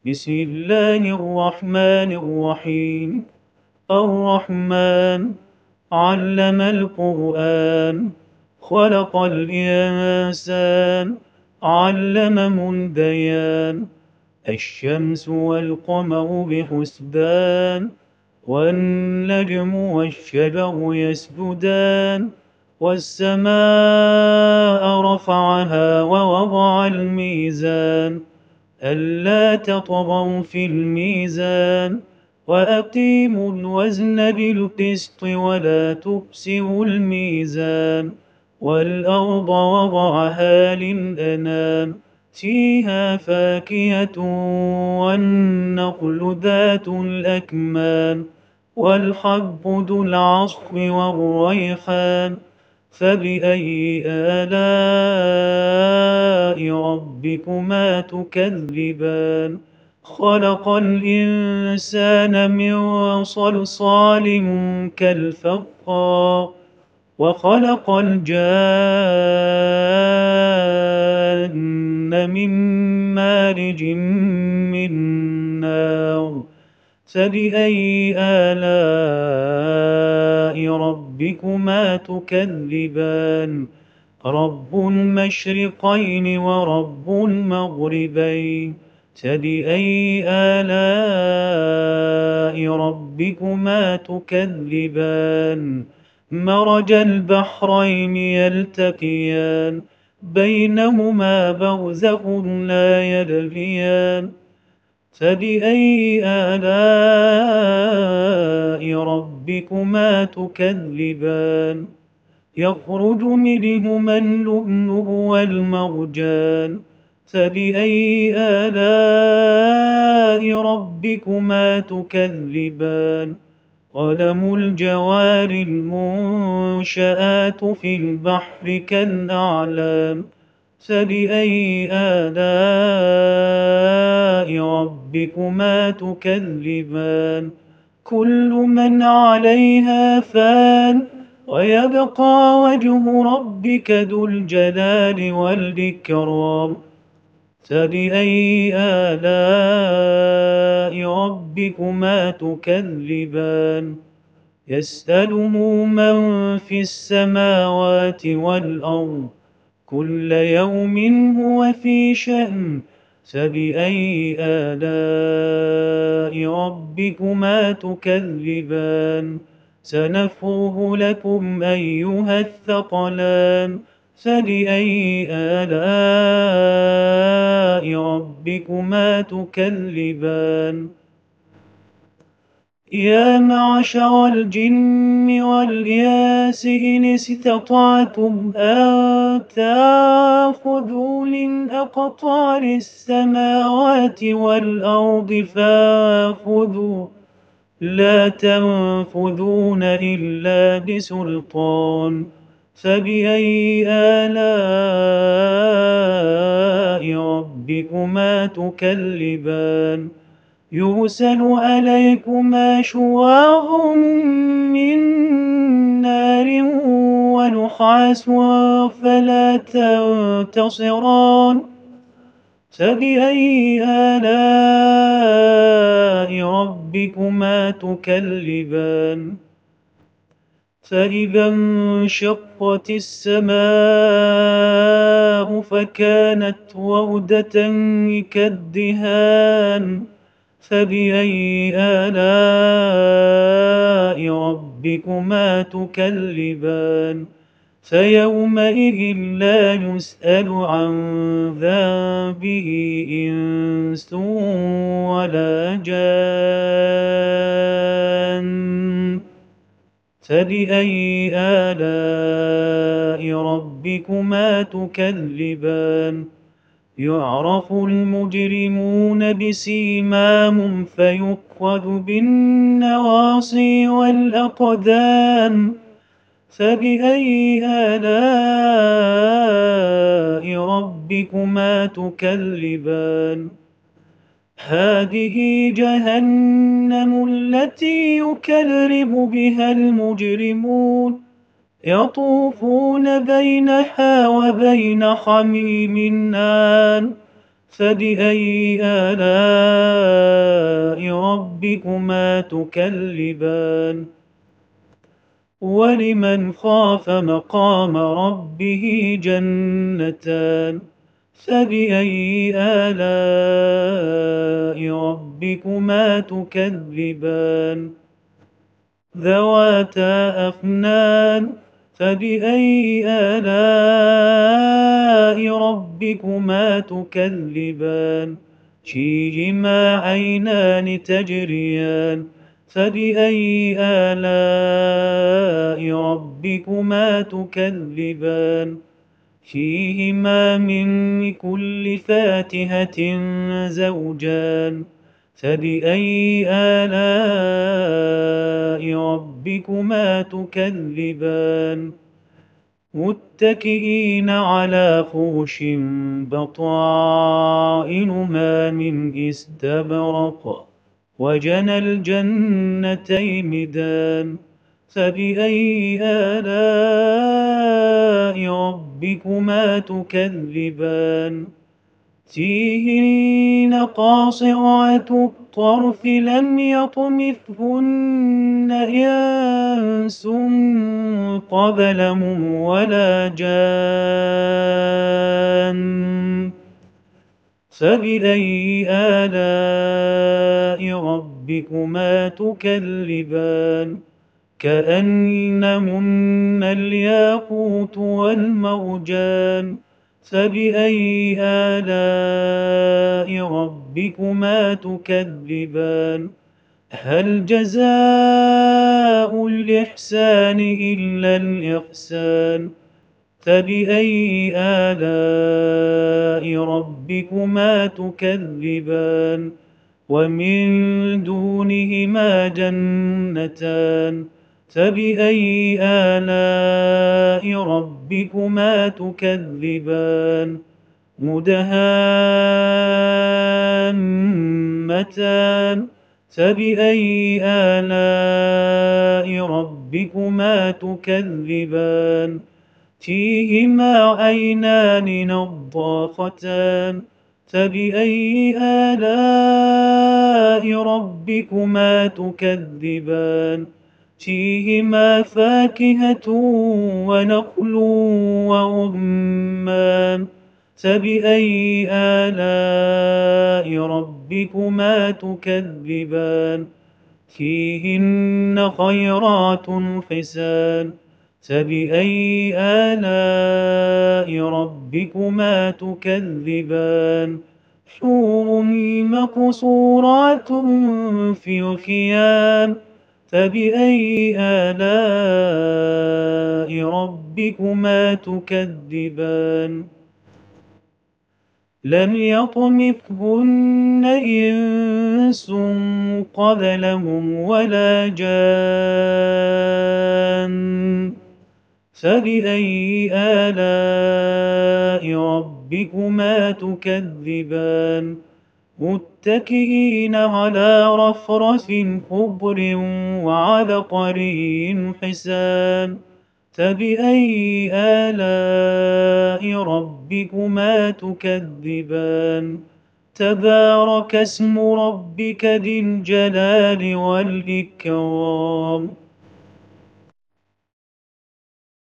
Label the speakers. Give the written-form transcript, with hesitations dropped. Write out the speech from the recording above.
Speaker 1: بسم الله الرحمن الرحيم. الرحمن علم القرآن، خلق الإنسان، علمه البيان. الشمس والقمر بحسبان، والنجم والشجر يسجدان. والسماء رفعها ووضع الميزان، ألا تطغوا في الميزان، وأقيموا الوزن بالقسط ولا تخسروا الميزان. والأرض وضعها للأنام، فيها فاكهة والنخل ذات الأكمام، والحب ذو العصف والريحان. فبأي آلاء ربكما تكذبان؟ خلق الإنسان من صلصال كالفخار، وخلق الجان من مارج من نار. فبأي آلاء ربكما تكذبان؟ رب المشرقين ورب المغربين. فبأي آلاء ربكما تكذبان؟ مرج البحرين يلتقيان، بينهما برزخ لا يبغيان. فبأي آلاء ربكما تكذبان؟ يخرج منهما اللؤلؤ والمرجان. فبأي آلاء ربكما تكذبان؟ علم الجوار المنشآت في البحر كالأعلام. فبأي آلاء ربكما تكذبان؟ كل من عليها فان، ويبقى وجه ربك ذو الجلال والإكرام. فبأي آلاء ربكما تكذبان؟ يسأله من في السماوات والأرض، كل يوم هو في شأن. فبأي آلاء ربكما تكذبان؟ سنفرغ لكم أيها الثقلان. فبأي آلاء ربكما تكذبان؟ يا معشر الجن والإنس إن استطعتم أن تنفذوا من أقطار السماوات والأرض فانفذوا، لا تنفذون إلا بسلطان. فبأي آلاء ربكما تكذبان؟ يرسل عليكما شواظ من نار ونحاس فلا تنتصران. فبأي آلاء ربكما تكذبان؟ فإذا انشقت السماء فكانت وردة كالدهان. فبأي آلاء ربكما تكذبان؟ فيومئذ لا يسأل عن ذنبه إنس ولا جان. فبأي آلاء ربكما تكذبان؟ يعرف المجرمون بسيماهم فيؤخذ بالنواصي والأقدام. فبأي آلاء ربكما تكذبان؟ هذه جهنم التي يكذب بها المجرمون، يطوفون بينها وبين حميم آن. فبأي آلاء ربكما تكذبان ولمن خاف مقام ربه جنتان فبأي آلاء ربكما تكذبان ذواتا أفنان فبأي آلاء ربكما تكذبان فيهما عينان تجريان فبأي آلاء ربكما تكذبان فيهما من كل فاكهة زوجان فبأي آلاء ربكما تكذبان متكئين على فرش بطائنها من استبرق وجنى الجنتين دان فبأي آلاء ربكما تكذبان فيهن قاصرات الطرف لم يطمثهن إنس قبلهم ولا جان فبأي آلاء ربكما تكذبان كأنهن الياقوت والمرجان فبأي آلاء ربكما تكذبان هل جزاء الإحسان إلا الإحسان فبأي آلاء ربكما تكذبان ومن دونهما جنتان فبأي آلاء ربكما تكذبان مدهامتان فبأي آلاء ربكما تكذبان فيهما عينان نضاختان فبأي آلاء ربكما تكذبان فيهما فاكهة ونخل ورمان فبأي آلاء ربكما تكذبان فيهن خيرات حسان فبأي آلاء ربكما تكذبان حور مقصورات في الخيام فبأي آلاء ربكما تكذبان لم يطمثهن إنس قبلهم ولا جان فبأي آلاء ربكما تكذبان متكئين على رفرف خضر وعبقري حسان فبأي آلاء ربكما تكذبان تبارك اسم ربك ذي الجلال والإكرام